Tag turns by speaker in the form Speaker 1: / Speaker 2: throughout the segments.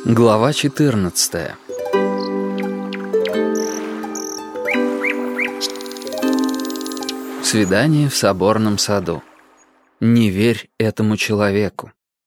Speaker 1: Глава 14. Свидание в соборном саду. Не верь этому человеку.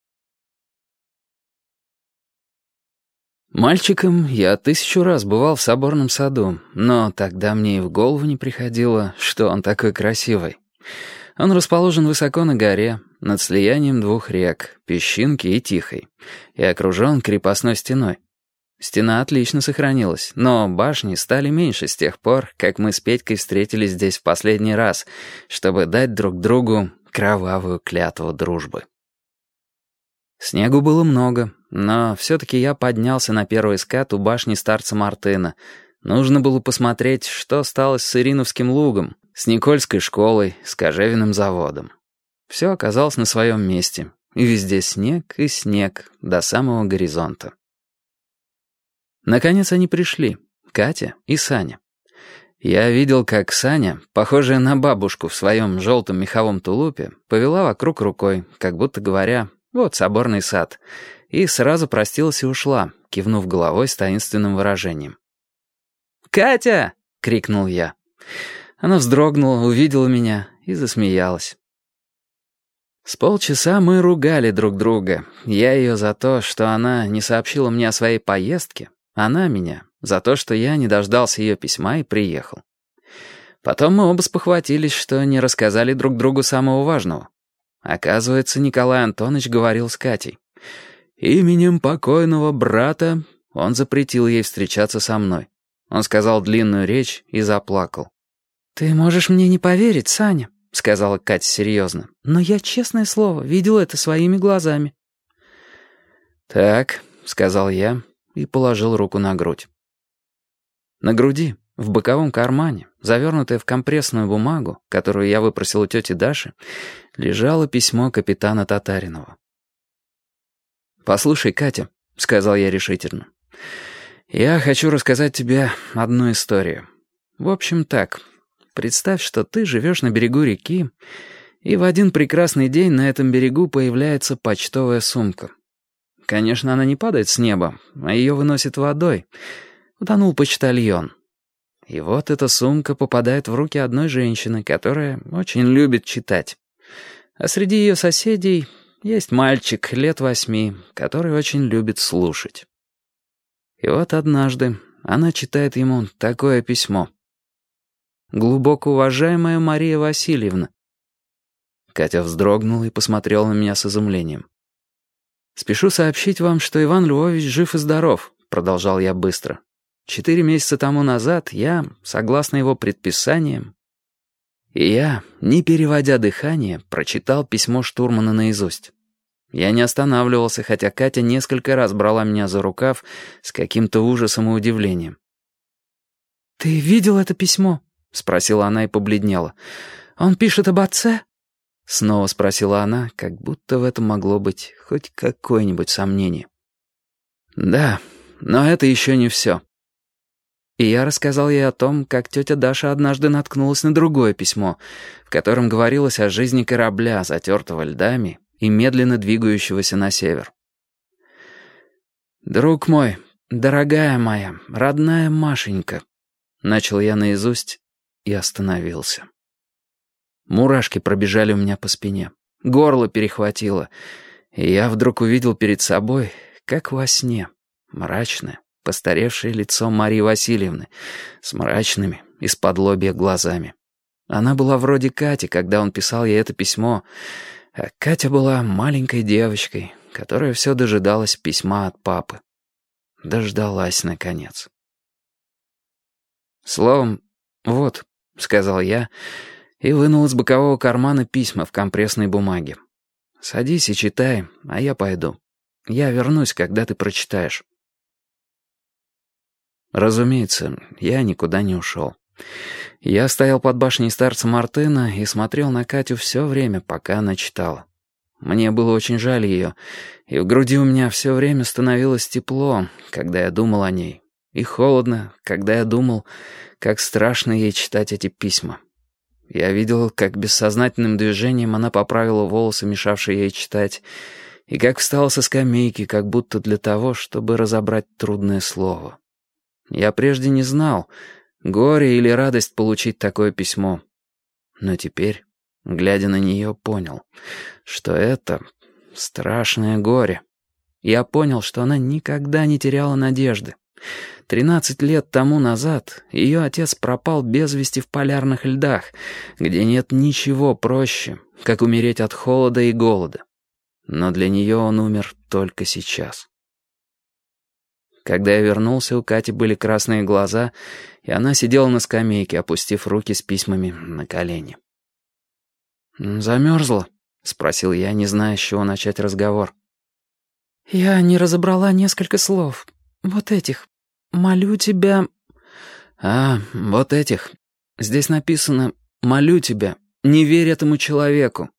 Speaker 1: Мальчиком я 1000 раз бывал в соборном саду, но тогда мне и в голову не приходило, что он такой красивый. Он расположен высоко на горе, над слиянием двух рек, Песчинки и Тихой, и окружен крепостной стеной. Стена отлично сохранилась, но башни стали меньше с тех пор, как мы с Петькой встретились здесь в последний раз, чтобы дать друг другу кровавую клятву дружбы. Снегу было много, но все-таки я поднялся на первый скат у башни старца Мартына. Нужно было посмотреть, что стало с Ириновским лугом, с Никольской школой, с Кожевиным заводом. Все оказалось на своем месте, и везде снег и снег до самого горизонта. Наконец они пришли, Катя и Саня. Я видел, как Саня, похожая на бабушку в своем желтом меховом тулупе, повела вокруг рукой, как будто говоря: «Вот соборный сад», и сразу простилась и ушла, кивнув головой с таинственным выражением. «Катя!» — крикнул я. Она вздрогнула, увидела меня и засмеялась. С полчаса мы ругали друг друга. Я ее за то, что она не сообщила мне о своей поездке, она меня за то, что я не дождался ее письма и приехал. Потом мы оба спохватились, что не рассказали друг другу самого важного. Оказывается, Николай Антонович говорил с Катей. Именем покойного брата он запретил ей встречаться со мной. Он сказал длинную речь и заплакал. «Ты можешь мне не поверить, Саня», — сказала Катя серьезно, «но я, честное слово, видел это своими глазами». «Так», — сказал я и положил руку на грудь. На груди, в боковом кармане, завернутое в компрессную бумагу, которую я выпросил у тети Даши, лежало письмо капитана Татаринова. «Послушай, Катя», — сказал я решительно, — «я хочу рассказать тебе одну историю. В общем, так. Представь, что ты живешь на берегу реки, и в один прекрасный день на этом берегу появляется почтовая сумка. Конечно, она не падает с неба, а ее выносит водой. Утонул почтальон. И вот эта сумка попадает в руки одной женщины, которая очень любит читать. А среди ее соседей есть мальчик лет 8, который очень любит слушать. И вот однажды она читает ему такое письмо. «Глубоко уважаемая Мария Васильевна». Катя вздрогнула и посмотрела на меня с изумлением. «Спешу сообщить вам, что Иван Львович жив и здоров», — продолжал я быстро. 4 месяца тому назад я, согласно его предписаниям, и я, не переводя дыхание, прочитал письмо штурмана наизусть. Я не останавливался, хотя Катя несколько раз брала меня за рукав с каким-то ужасом и удивлением. «Ты видел это письмо?» — спросила она и побледнела. «Он пишет об отце?» Снова спросила она, как будто в этом могло быть хоть какое-нибудь сомнение. «Да, но это еще не все». И я рассказал ей о том, как тетя Даша однажды наткнулась на другое письмо, в котором говорилось о жизни корабля, затертого льдами и медленно двигающегося на север. «Друг мой, дорогая моя, родная Машенька», — начал я наизусть и остановился. Мурашки пробежали у меня по спине, горло перехватило, и я вдруг увидел перед собой, как во сне, мрачное, постаревшее лицо Марии Васильевны с мрачными, из-под-лобья глазами. Она была вроде Кати, когда он писал ей это письмо, а Катя была маленькой девочкой, которая все дожидалась письма от папы. Дождалась, наконец. «Словом, вот», — сказал я, и вынул из бокового кармана письма в компрессной бумаге. «Садись и читай, а я пойду. Я вернусь, когда ты прочитаешь». Разумеется, я никуда не ушел. Я стоял под башней старца Мартына и смотрел на Катю все время, пока она читала. Мне было очень жаль ее, и в груди у меня все время становилось тепло, когда я думал о ней, и холодно, когда я думал, как страшно ей читать эти письма. Я видел, как бессознательным движением она поправила волосы, мешавшие ей читать, и как встала со скамейки, как будто для того, чтобы разобрать трудное слово. Я прежде не знал, горе или радость получить такое письмо. Но теперь, глядя на нее, понял, что это страшное горе. Я понял, что она никогда не теряла надежды. 13 лет тому назад ее отец пропал без вести в полярных льдах, где нет ничего проще, как умереть от холода и голода. Но для нее он умер только сейчас. Когда я вернулся, у Кати были красные глаза, и она сидела на скамейке, опустив руки с письмами на колени. «Замерзла?» — спросил я, не зная, с чего начать разговор.
Speaker 2: «Я не разобрала несколько слов. Вот этих. Молю тебя...»
Speaker 1: Вот этих. Здесь написано «Молю тебя, не верь этому человеку».